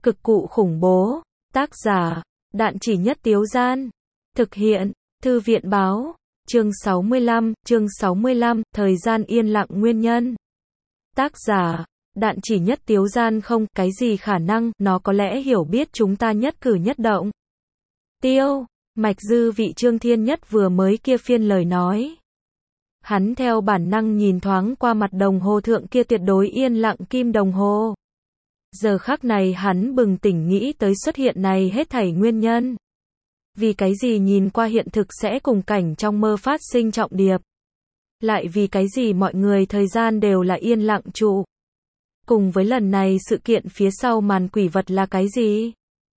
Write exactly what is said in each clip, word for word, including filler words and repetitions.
Cực cụ khủng bố. Tác giả, Đạn Chỉ Nhất Tiếu Gian. Thực hiện, Thư viện báo. Chương sáu mươi lăm, chương sáu mươi lăm, thời gian yên lặng nguyên nhân. Tác giả, Đạn Chỉ Nhất Tiếu Gian. Không, cái gì khả năng, nó có lẽ hiểu biết chúng ta nhất cử nhất động. Tiêu, mạch dư vị Trương Thiên Nhất vừa mới kia phiên lời nói. Hắn theo bản năng nhìn thoáng qua mặt đồng hồ thượng kia tuyệt đối yên lặng kim đồng hồ. Giờ khắc này hắn bừng tỉnh nghĩ tới xuất hiện này hết thảy nguyên nhân. Vì cái gì nhìn qua hiện thực sẽ cùng cảnh trong mơ phát sinh trọng điệp. Lại vì cái gì mọi người thời gian đều là yên lặng trụ. Cùng với lần này sự kiện phía sau màn quỷ vật là cái gì?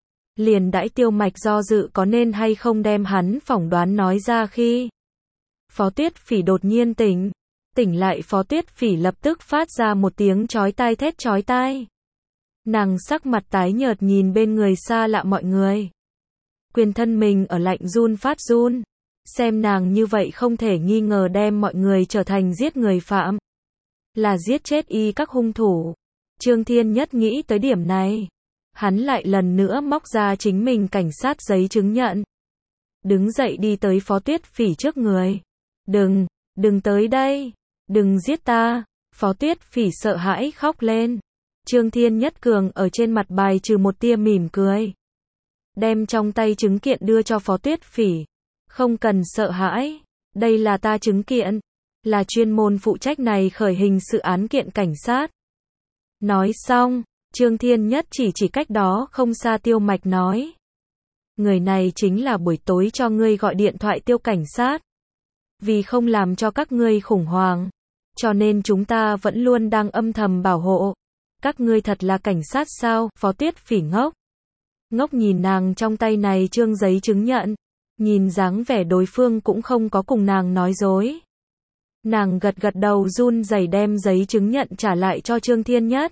Liền đãi Tiêu Mạch do dự có nên hay không đem hắn phỏng đoán nói ra khi Phó Tuyết Phỉ đột nhiên tỉnh. Tỉnh lại Phó Tuyết Phỉ lập tức phát ra một tiếng chói tai thét chói tai. Nàng sắc mặt tái nhợt nhìn bên người xa lạ mọi người. Quyền thân mình ở lạnh run phát run. Xem nàng như vậy không thể nghi ngờ đem mọi người trở thành giết người phạm. Là giết chết y các hung thủ. Trương Thiên Nhất nghĩ tới điểm này. Hắn lại lần nữa móc ra chính mình cảnh sát giấy chứng nhận. Đứng dậy đi tới Phó Tuyết Phỉ trước người. Đừng, đừng tới đây. Đừng giết ta. Phó Tuyết Phỉ sợ hãi khóc lên. Trương Thiên Nhất cường ở trên mặt bài trừ một tia mỉm cười. Đem trong tay chứng kiện đưa cho Phó Tuyết Phỉ. Không cần sợ hãi. Đây là ta chứng kiện. Là chuyên môn phụ trách này khởi hình sự án kiện cảnh sát. Nói xong, Trương Thiên Nhất chỉ chỉ cách đó không xa Tiêu Mạch nói. Người này chính là buổi tối cho ngươi gọi điện thoại Tiêu cảnh sát. Vì không làm cho các ngươi khủng hoảng. Cho nên chúng ta vẫn luôn đang âm thầm bảo hộ. Các ngươi thật là cảnh sát sao? Phó Tuyết Phỉ ngốc. Ngốc nhìn nàng trong tay này trương giấy chứng nhận. Nhìn dáng vẻ đối phương cũng không có cùng nàng nói dối. Nàng gật gật đầu run rẩy đem giấy chứng nhận trả lại cho Trương Thiên Nhất.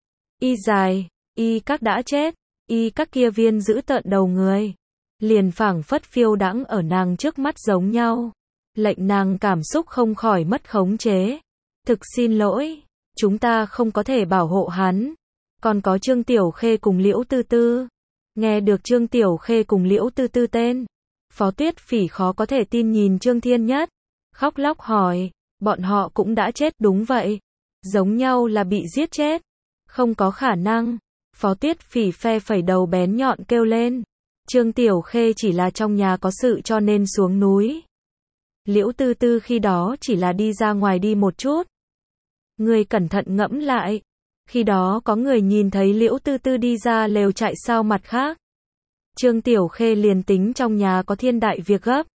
Y dài, y các đã chết, y các kia viên giữ tợn đầu người. Liền phảng phất phiêu đãng ở nàng trước mắt giống nhau. Lệnh nàng cảm xúc không khỏi mất khống chế. Thực xin lỗi, chúng ta không có thể bảo hộ hắn. Còn có Trương Tiểu Khê cùng Liễu Tư Tư. Nghe được Trương Tiểu Khê cùng Liễu Tư Tư tên. Phó Tuyết Phỉ khó có thể tin nhìn Trương Thiên Nhất. Khóc lóc hỏi, bọn họ cũng đã chết đúng vậy. Giống nhau là bị giết chết. Không có khả năng. Phó Tuyết Phỉ phe phẩy đầu bén nhọn kêu lên. Trương Tiểu Khê chỉ là trong nhà có sự cho nên xuống núi. Liễu Tư Tư khi đó chỉ là đi ra ngoài đi một chút. Người cẩn thận ngẫm lại. Khi đó có người nhìn thấy Liễu Tư Tư đi ra lều chạy sao mặt khác. Trương Tiểu Khê liền tính trong nhà có thiên đại việc gấp.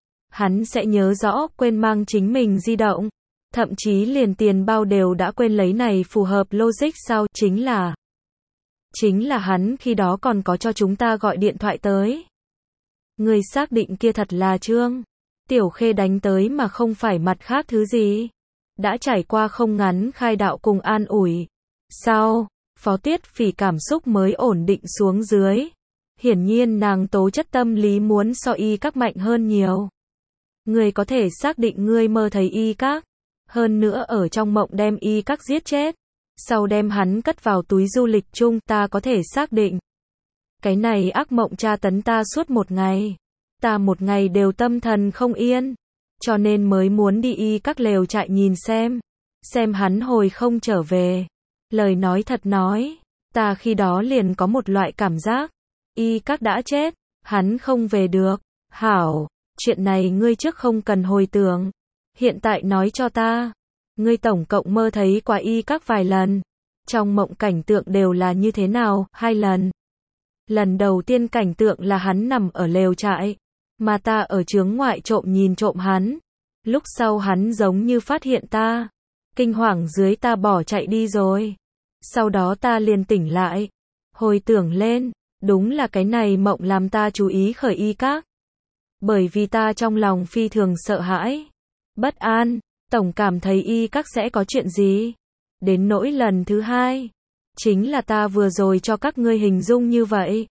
Hắn sẽ nhớ rõ quên mang chính mình di động. Thậm chí liền tiền bao đều đã quên lấy này phù hợp logic sao, chính là Chính là hắn khi đó còn có cho chúng ta gọi điện thoại tới. Người xác định kia thật là Trương Tiểu Khê đánh tới mà không phải mặt khác thứ gì. Đã trải qua không ngắn khai đạo cùng an ủi. Sau, Phó Tuyết Phỉ cảm xúc mới ổn định xuống dưới. Hiển nhiên nàng tố chất tâm lý muốn so y các mạnh hơn nhiều. Người có thể xác định ngươi mơ thấy y các. Hơn nữa ở trong mộng đem y các giết chết. Sau đem hắn cất vào túi du lịch chung ta có thể xác định. Cái này ác mộng tra tấn ta suốt một ngày. Ta một ngày đều tâm thần không yên. Cho nên mới muốn đi y các lều trại nhìn xem. Xem hắn hồi không trở về. Lời nói thật nói. Ta khi đó liền có một loại cảm giác. Y các đã chết. Hắn không về được. Hảo. Chuyện này ngươi trước không cần hồi tưởng. Hiện tại nói cho ta. Ngươi tổng cộng mơ thấy qua y các vài lần. Trong mộng cảnh tượng đều là như thế nào? Hai lần. Lần đầu tiên cảnh tượng là hắn nằm ở lều trại. Mà ta ở chướng ngoại trộm nhìn trộm hắn. Lúc sau hắn giống như phát hiện ta. Kinh hoàng dưới ta bỏ chạy đi rồi. Sau đó ta liền tỉnh lại. Hồi tưởng lên. Đúng là cái này mộng làm ta chú ý khởi y các. Bởi vì ta trong lòng phi thường sợ hãi. Bất an. Tổng cảm thấy y các sẽ có chuyện gì. Đến nỗi lần thứ hai. Chính là ta vừa rồi cho các ngươi hình dung như vậy.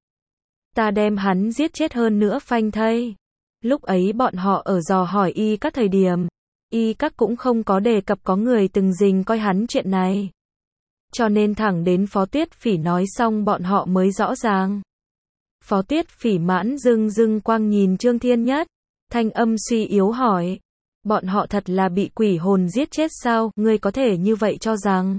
Ta đem hắn giết chết hơn nữa phanh thây. Lúc ấy bọn họ ở dò hỏi y các thời điểm. Y các cũng không có đề cập có người từng rình coi hắn chuyện này. cho nên thẳng đến Phó Tuyết Phỉ nói xong bọn họ mới rõ ràng. Phó Tuyết Phỉ mãn dưng dưng quang nhìn Trương Thiên Nhất, thanh âm suy yếu hỏi, bọn họ thật là bị quỷ hồn giết chết sao, ngươi có thể như vậy cho rằng.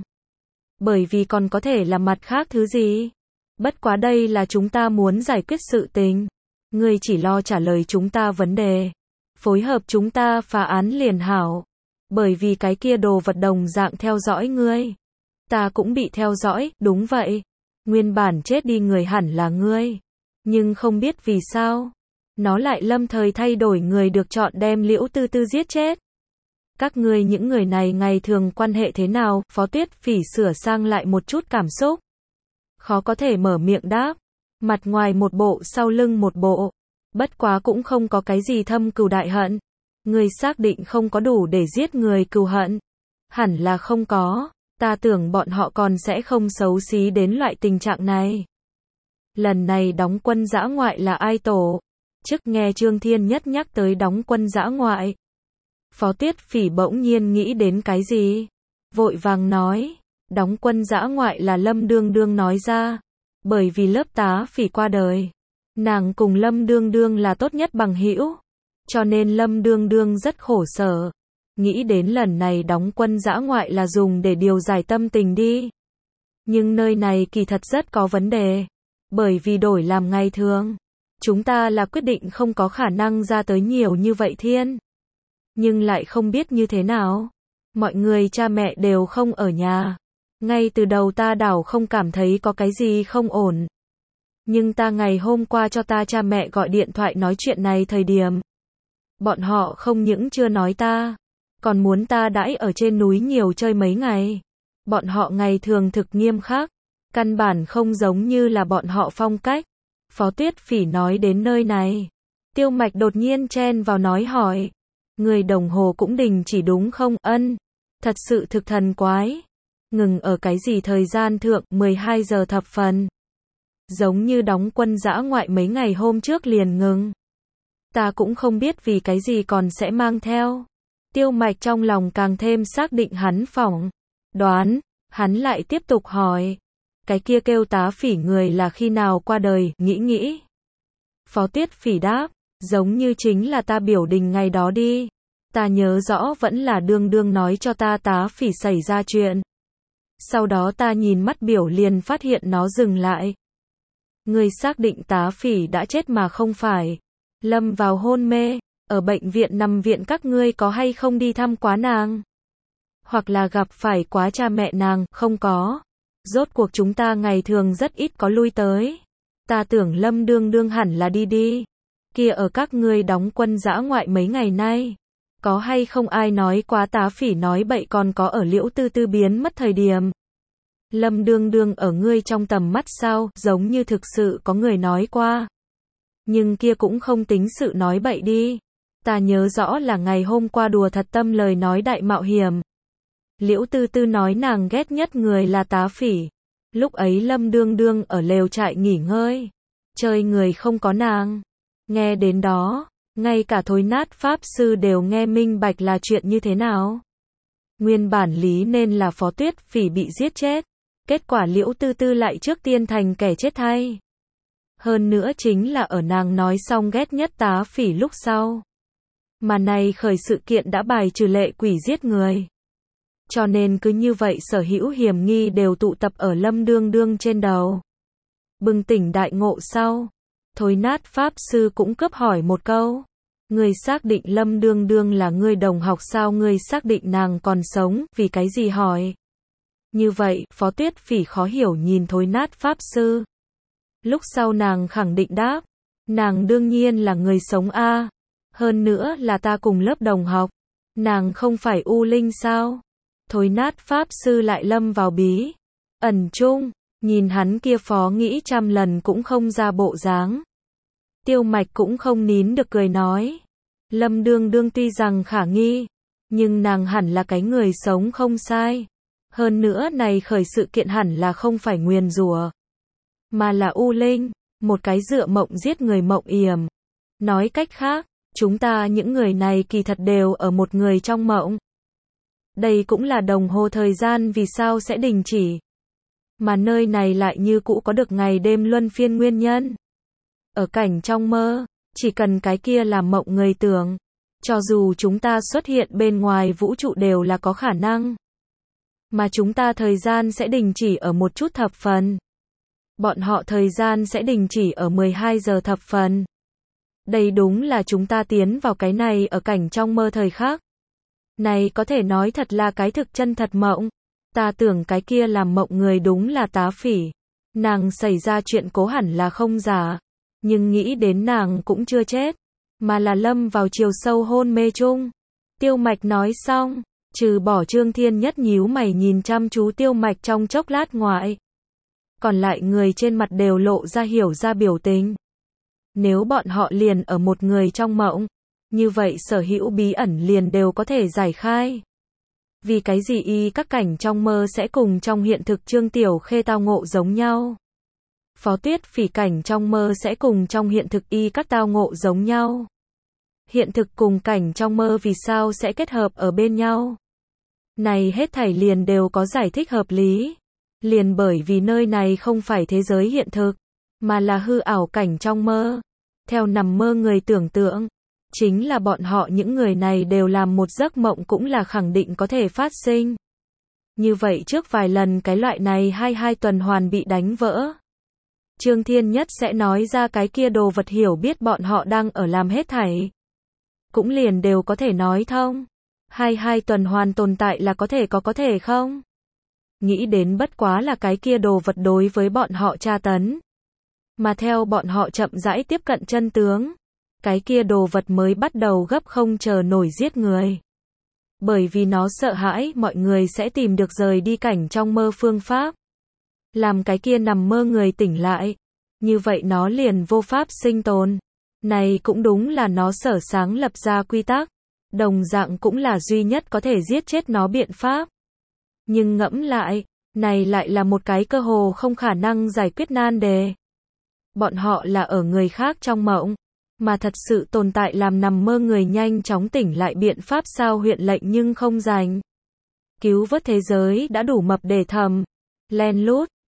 Bởi vì còn có thể là mặt khác thứ gì. Bất quá đây là chúng ta muốn giải quyết sự tình. Ngươi chỉ lo trả lời chúng ta vấn đề. Phối hợp chúng ta phá án liền hảo. Bởi vì cái kia đồ vật đồng dạng theo dõi ngươi. Ta cũng bị theo dõi, đúng vậy. Nguyên bản chết đi người hẳn là ngươi. Nhưng không biết vì sao. Nó lại lâm thời thay đổi người được chọn đem Liễu Tư Tư giết chết. Các ngươi những người này ngày thường quan hệ thế nào? Phó Tuyết Phỉ sửa sang lại một chút cảm xúc. Khó có thể mở miệng đáp. Mặt ngoài một bộ sau lưng một bộ. Bất quá cũng không có cái gì thâm cừu đại hận. Ngươi xác định không có đủ để giết người cừu hận. Hẳn là không có. Ta tưởng bọn họ còn sẽ không xấu xí đến loại tình trạng này. Lần này đóng quân dã ngoại là ai tổ? Trước nghe Trương Thiên Nhất nhắc tới đóng quân dã ngoại. Phó Tuyết Phỉ bỗng nhiên nghĩ đến cái gì? Vội vàng nói, đóng quân dã ngoại là Lâm Đương Đương nói ra. Bởi vì lớp tá Phỉ qua đời. Nàng cùng Lâm Đương Đương là tốt nhất bằng hữu. Cho nên Lâm Đương Đương rất khổ sở. Nghĩ đến lần này đóng quân dã ngoại là dùng để điều giải tâm tình đi. Nhưng nơi này kỳ thật rất có vấn đề. Bởi vì đổi làm ngày thường. Chúng ta là quyết định không có khả năng ra tới nhiều như vậy thiên. Nhưng lại không biết như thế nào. Mọi người cha mẹ đều không ở nhà. Ngay từ đầu ta đảo không cảm thấy có cái gì không ổn. Nhưng ta ngày hôm qua cho ta cha mẹ gọi điện thoại nói chuyện này thời điểm. Bọn họ không những chưa nói ta. Còn muốn ta đãi ở trên núi nhiều chơi mấy ngày. Bọn họ ngày thường thực nghiêm khắc. Căn bản không giống như là bọn họ phong cách. Phó Tuyết Phỉ nói đến nơi này. Tiêu Mạch đột nhiên chen vào nói hỏi. Người đồng hồ cũng đình chỉ đúng không? Ân. Thật sự thực thần quái. Ngừng ở cái gì thời gian thượng? mười hai giờ thập phần. Giống như đóng quân dã ngoại mấy ngày hôm trước liền ngừng. Ta cũng không biết vì cái gì còn sẽ mang theo. Tiêu Mạch trong lòng càng thêm xác định hắn phỏng đoán. Hắn lại tiếp tục hỏi. Cái kia kêu tá Phỉ người là khi nào qua đời? Nghĩ nghĩ. Phó Tuyết Phỉ đáp. Giống như chính là ta biểu đình ngày đó đi. Ta nhớ rõ vẫn là Đương Đương nói cho ta tá Phỉ xảy ra chuyện. Sau đó ta nhìn mắt biểu liền phát hiện nó dừng lại. Người xác định tá Phỉ đã chết mà không phải. Lâm vào hôn mê. Ở bệnh viện nằm viện các ngươi có hay không đi thăm quá nàng? Hoặc là gặp phải quá cha mẹ nàng? Không có. Rốt cuộc chúng ta ngày thường rất ít có lui tới. Ta tưởng Lâm Đương Đương hẳn là đi đi. Kia ở các ngươi đóng quân dã ngoại mấy ngày nay. Có hay không ai nói quá tá Phỉ nói bậy còn có ở Liễu Tư Tư biến mất thời điểm. Lâm Đương Đương ở ngươi trong tầm mắt sao? Giống như thực sự có người nói qua. Nhưng kia cũng không tính sự nói bậy đi. Ta nhớ rõ là ngày hôm qua đùa thật tâm lời nói đại mạo hiểm. Liễu Tư Tư nói nàng ghét nhất người là tá Phỉ. Lúc ấy Lâm Đương Đương ở lều trại nghỉ ngơi. Chơi người không có nàng. Nghe đến đó, ngay cả Thối Nát Pháp Sư đều nghe minh bạch là chuyện như thế nào. Nguyên bản lý nên là Phó Tuyết Phỉ bị giết chết. Kết quả Liễu Tư Tư lại trước tiên thành kẻ chết thay. Hơn nữa chính là ở nàng nói xong ghét nhất tá Phỉ lúc sau. Mà này khởi sự kiện đã bài trừ lệ quỷ giết người. Cho nên cứ như vậy sở hữu hiểm nghi đều tụ tập ở Lâm Đương Đương trên đầu. Bừng tỉnh đại ngộ sau. Thối Nát Pháp Sư cũng cướp hỏi một câu. Ngươi xác định Lâm Đương Đương là ngươi đồng học sao? Ngươi xác định nàng còn sống? Vì cái gì hỏi? Như vậy, Phó Tuyết Phỉ khó hiểu nhìn Thối Nát Pháp Sư. Lúc sau nàng khẳng định đáp. Nàng đương nhiên là người sống a. Hơn nữa là ta cùng lớp đồng học. Nàng không phải U Linh sao? Thối Nát Pháp Sư lại lâm vào bí ẩn chung. Nhìn hắn kia phó nghĩ trăm lần cũng không ra bộ dáng. Tiêu Mạch cũng không nín được cười nói. Lâm Đương Đương tuy rằng khả nghi. Nhưng nàng hẳn là cái người sống không sai. Hơn nữa này khởi sự kiện hẳn là không phải nguyền rủa. Mà là U Linh. Một cái dựa mộng giết người mộng yểm. Nói cách khác. Chúng ta những người này kỳ thật đều ở một người trong mộng. Đây cũng là đồng hồ thời gian vì sao sẽ đình chỉ. mà nơi này lại như cũ có được ngày đêm luân phiên nguyên nhân. Ở cảnh trong mơ, chỉ cần cái kia làm mộng người tưởng, cho dù chúng ta xuất hiện bên ngoài vũ trụ đều là có khả năng. Mà chúng ta thời gian sẽ đình chỉ ở một chút thập phần. Bọn họ thời gian sẽ đình chỉ ở mười hai giờ thập phần. Đây đúng là chúng ta tiến vào cái này ở cảnh trong mơ thời khắc. Này có thể nói thật là cái thực chân thật mộng. Ta tưởng cái kia làm mộng người đúng là tá phỉ. Nàng xảy ra chuyện cố hẳn là không giả. Nhưng nghĩ đến nàng cũng chưa chết. Mà là lâm vào chiều sâu hôn mê chung. Tiêu Mạch nói xong. Trừ bỏ Trương Thiên Nhất nhíu mày nhìn chăm chú Tiêu Mạch trong chốc lát ngoại. Còn lại người trên mặt đều lộ ra hiểu ra biểu tình. Nếu bọn họ liền ở một người trong mộng, như vậy sở hữu bí ẩn liền đều có thể giải khai. Vì cái gì y các cảnh trong mơ sẽ cùng trong hiện thực Trương Tiểu Khê tao ngộ giống nhau? Phó Tuyết Phỉ cảnh trong mơ sẽ cùng trong hiện thực y các tao ngộ giống nhau? Hiện thực cùng cảnh trong mơ vì sao sẽ kết hợp ở bên nhau? Này hết thảy liền đều có giải thích hợp lý. Liền bởi vì nơi này không phải thế giới hiện thực, mà là hư ảo cảnh trong mơ. Theo nằm mơ người tưởng tượng, chính là bọn họ những người này đều làm một giấc mộng cũng là khẳng định có thể phát sinh. Như vậy trước vài lần cái loại này hai hai tuần hoàn bị đánh vỡ. Trương Thiên Nhất sẽ nói ra cái kia đồ vật hiểu biết bọn họ đang ở làm hết thảy. Cũng liền đều có thể nói thông. Hai hai tuần hoàn tồn tại là có thể có có thể không? Nghĩ đến bất quá là cái kia đồ vật đối với bọn họ tra tấn. Mà theo bọn họ chậm rãi tiếp cận chân tướng, cái kia đồ vật mới bắt đầu gấp không chờ nổi giết người. Bởi vì nó sợ hãi mọi người sẽ tìm được rời đi cảnh trong mơ phương pháp. Làm cái kia nằm mơ người tỉnh lại. Như vậy nó liền vô pháp sinh tồn. Này cũng đúng là nó sở sáng lập ra quy tắc. Đồng dạng cũng là duy nhất có thể giết chết nó biện pháp. Nhưng ngẫm lại, này lại là một cái cơ hồ không khả năng giải quyết nan đề. Bọn họ là ở người khác trong mộng, mà thật sự tồn tại làm nằm mơ người nhanh chóng tỉnh lại biện pháp sao huyện lệnh nhưng không dành. Cứu vớt thế giới đã đủ mập để thầm, len lút,